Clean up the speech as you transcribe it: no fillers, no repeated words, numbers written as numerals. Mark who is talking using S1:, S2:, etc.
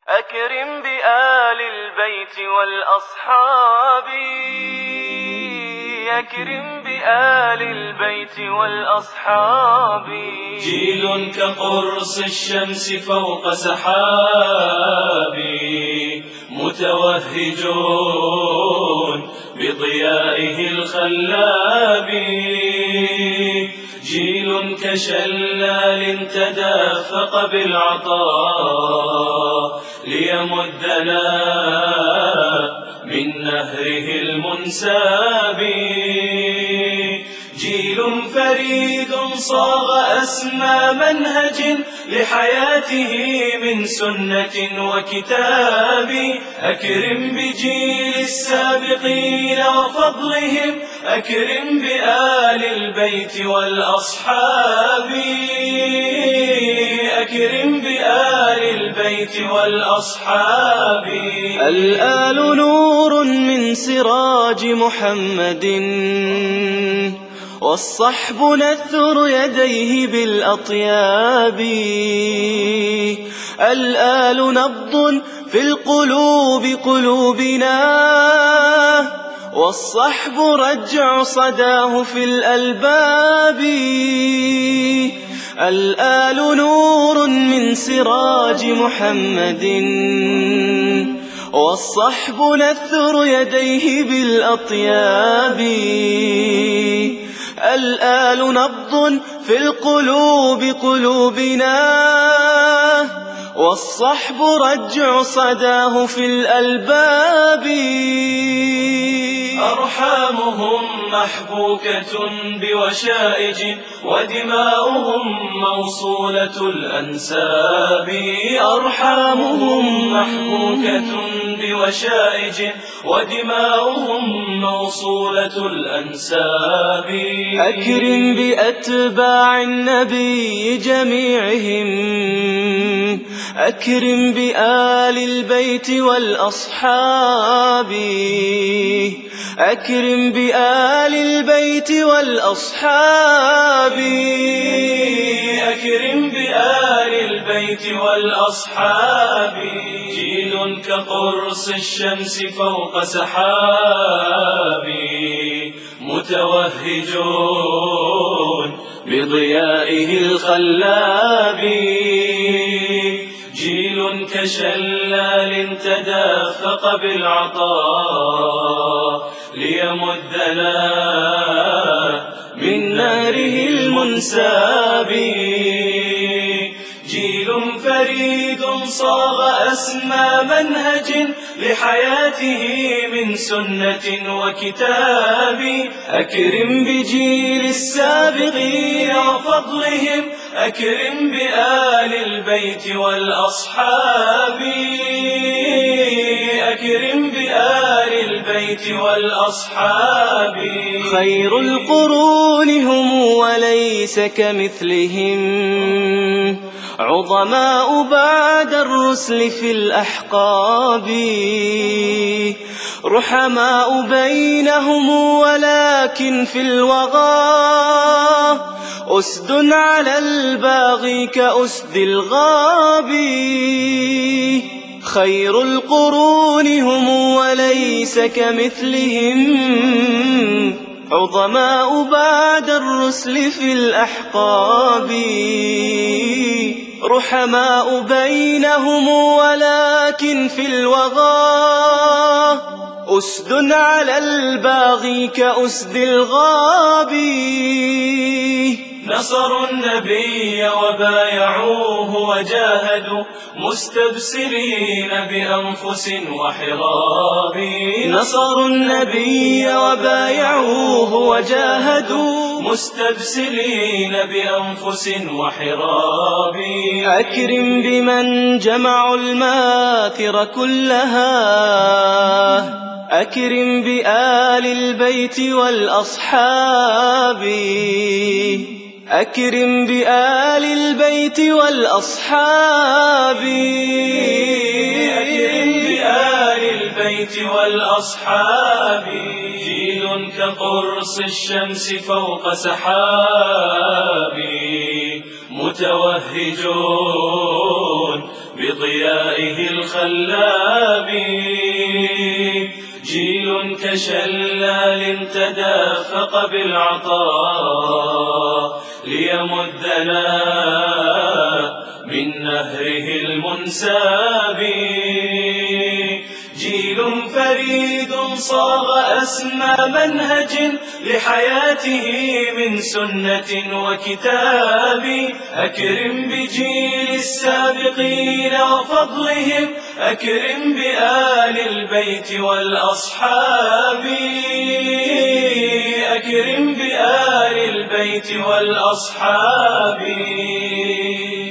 S1: أكرم بآل البيت والأصحاب، أكرم بآل البيت والأصحاب.
S2: جيل كقرص الشمس فوق سحاب، متوهجون بضيائه الخلاب. جيل كشلال تدافق بالعطاء ليمدنا من نهره المنساب. جيل فريد صاغ أسمى منهج لحياته من سنة وكتاب. أكرم بجيل السابقين وفضلهم، أكرم بآل البيت والأصحاب، أكرم بآل البيت والأصحاب.
S1: الآل نور من سراج محمد، والصحب نثر يديه بالأطياب. الآل نبض في القلوب قلوبنا، والصحب رجع صداه في الألباب. الآل نور من سراج محمد، والصحب نثر يديه بالأطياب. الآل نبض في القلوب قلوبنا، والصحب رجع صداه في الألباب.
S2: أرحامهم محبوكة بوشائج، ودماؤهم موصولة الأنساب.
S1: أرحامهم
S2: محبوكة بوشائج، ودماؤهم موصولة الأنساب.
S1: أكرم بأتباع النبي جميعهم، أكرم بآل البيت والأصحاب، أكرم بآل البيت والأصحاب.
S2: أكرم بآل البيت والأصحاب. جيل كقرص الشمس فوق سحاب، متوهجون بضيائه الخلاب. جيل كشلال تدافق بالعطاء ليمدنا من نهره المنساب. جيل فريد صاغ أسمى منهج لحياته من سنة وكتاب. أكرم بجيل السابقين وفضلهم، أكرم بآل البيت والأصحاب، أكرم بآل البيت والأصحاب.
S1: خير القرون هم وليس كمثلهم، عظماء بعد الرسل في الأحقاب. رحماء بينهم ولكن في الوغى، أسد على الباغي كأسد الغاب. خير القرون هم وليس كمثلهم، عظماء بعد الرسل في الأحقاب. رحماء بينهم ولكن في الوغى، أسد على الباغي كأسد الغاب.
S2: نصروا النبي وبايعوه وجاهدوا مستبصرين بأنفس وحراب.
S1: نصروا النبي وبايعوه وجاهدوا
S2: مستبصرين بأنفس وحراب.
S1: أكرم بمن جمعوا الماثر كلها، أكرم بآل البيت والأصحاب، أكرم بآل البيت والأصحاب.
S2: أكرم بآل البيت والأصحاب. جيل كقرص الشمس فوق سحاب، متوهجون بضيائه الخلاب. جيل كشلال تدافق بالعطاء ليمدنا من نهره المنساب. جيل فريد صاغ أسمى منهج لحياته من سنة وكتاب. أكرم بجيل السابقين وفضلهم، أكرم بآل البيت والأصحاب. أكرم بآل البيت والأصحاب.